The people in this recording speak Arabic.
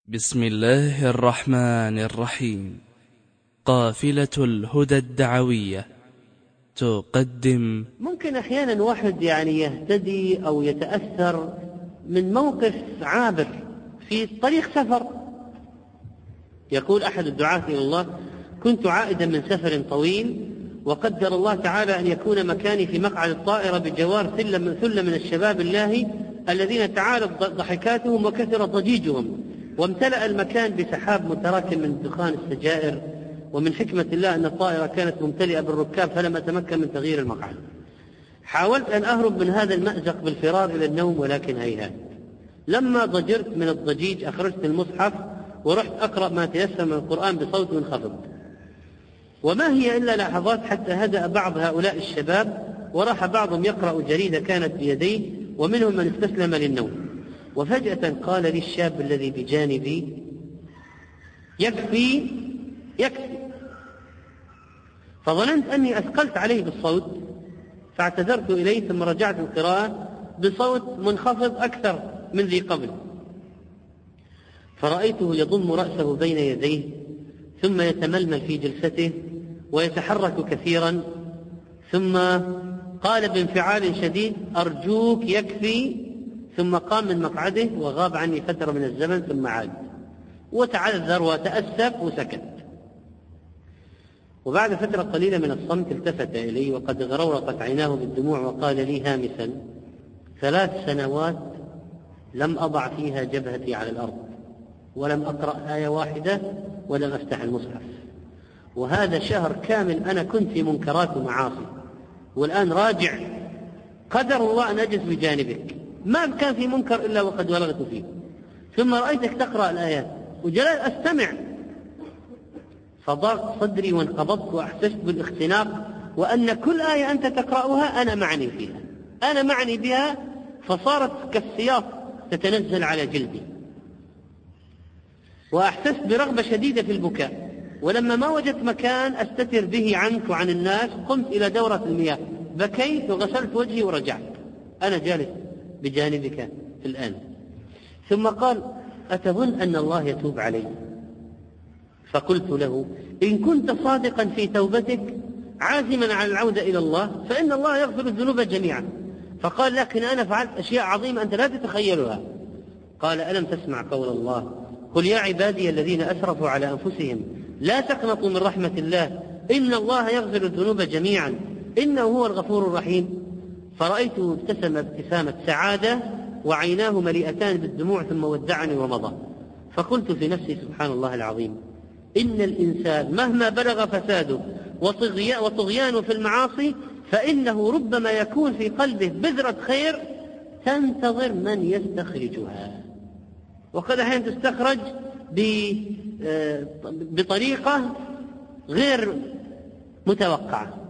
بسم الله الرحمن الرحيم. قافلة الهدى الدعوية تقدم. ممكن أحيانا واحد يهتدي أو يتأثر من موقف عابر في طريق سفر. يقول أحد الدعاة إلى الله: كنت عائدا من سفر طويل، وقدر الله تعالى أن يكون مكاني في مقعد الطائرة بجوار ثلة من الشباب الله الذين تعالت ضحكاتهم وكثر ضجيجهم، وامتلأ المكان بسحاب متراكم من دخان السجائر. ومن حكمة الله أن الطائرة كانت ممتلئة بالركاب فلم أتمكن من تغيير المقعد. حاولت أن أهرب من هذا المأزق بالفرار إلى النوم، ولكن هيهات. لما ضجرت من الضجيج أخرجت المصحف ورحت أقرأ ما تيسر من القرآن بصوت منخفض. وما هي إلا لحظات حتى هدأ بعض هؤلاء الشباب، وراح بعضهم يقرأ جريدة كانت بيديه، ومنهم من استسلم للنوم. وفجأة قال لي الشاب الذي بجانبي: يكفي يكفي. فظننت أني أثقلت عليه بالصوت، فاعتذرت إليه، ثم رجعت القراءة بصوت منخفض أكثر من ذي قبل. فرأيته يضم رأسه بين يديه، ثم يتململ في جلسته ويتحرك كثيرا، ثم قال بانفعال شديد: أرجوك يكفي. ثم قام من مقعده وغاب عني فترة من الزمن، ثم عاد وتعذر وتأسف وسكت. وبعد فترة قليلة من الصمت التفت إلي وقد غرورقت عيناه بالدموع، وقال لي هامسا: 3 سنوات لم أضع فيها جبهتي على الأرض، ولم أقرأ آية واحدة، ولم أفتح المصحف. وهذا شهر كامل أنا كنت في منكرات ومعاصي، والآن راجع. قدر الله أن أجلس بجانبك، ما كان في منكر إلا وقد ولغت فيه، ثم رأيتك تقرأ الآيات وجلال أستمع. فضاق صدري وانقبضت، وأحسست بالاختناق، وأن كل آية أنت تقرأها أنا معني فيها، أنا معني بها، فصارت كالسياط تتنزل على جلدي. وأحسست برغبة شديدة في البكاء، ولما ما وجدت مكان أستتر به عنك وعن الناس قمت إلى دورة المياه، بكيت وغسلت وجهي ورجعت. أنا جالس بجانبك الآن. ثم قال: أتظن أن الله يتوب علي؟ فقلت له: إن كنت صادقا في توبتك عازما على العودة إلى الله فإن الله يغفر الذنوب جميعا. فقال: لكن أنا فعلت أشياء عظيمة أنت لا تتخيلها. قال: ألم تسمع قول الله: قل يا عبادي الذين أسرفوا على أنفسهم لا تقنطوا من رحمة الله إن الله يغفر الذنوب جميعا إنه هو الغفور الرحيم. فرأيته ابتسم ابتسامة سعادة وعيناه مليئتان بالدموع، ثم ودعني ومضى. فقلت في نفسي: سبحان الله العظيم، إن الإنسان مهما بلغ فساده وطغيانه في المعاصي فإنه ربما يكون في قلبه بذرة خير تنتظر من يستخرجها، وقد أحيانا تستخرج بطريقة غير متوقعة.